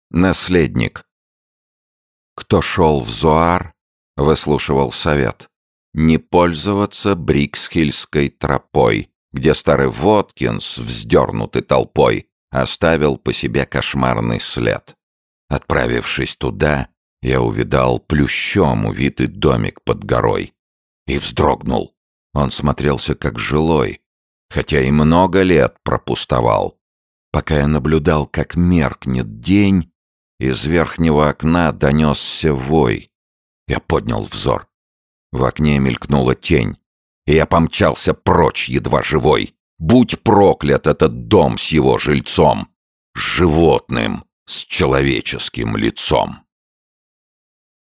Наследник. Кто шел в Зоар, выслушивал совет. Не пользоваться Бриксхильской тропой, где старый Воткинс, вздернутый толпой, оставил по себе кошмарный след. Отправившись туда, я увидал плющом увитый домик под горой. И вздрогнул. Он смотрелся как жилой, хотя и много лет пропустовал. Пока я наблюдал, как меркнет день, из верхнего окна донесся вой. Я поднял взор. В окне мелькнула тень, и я помчался прочь, едва живой. Будь проклят этот дом с его жильцом, животным с человеческим лицом.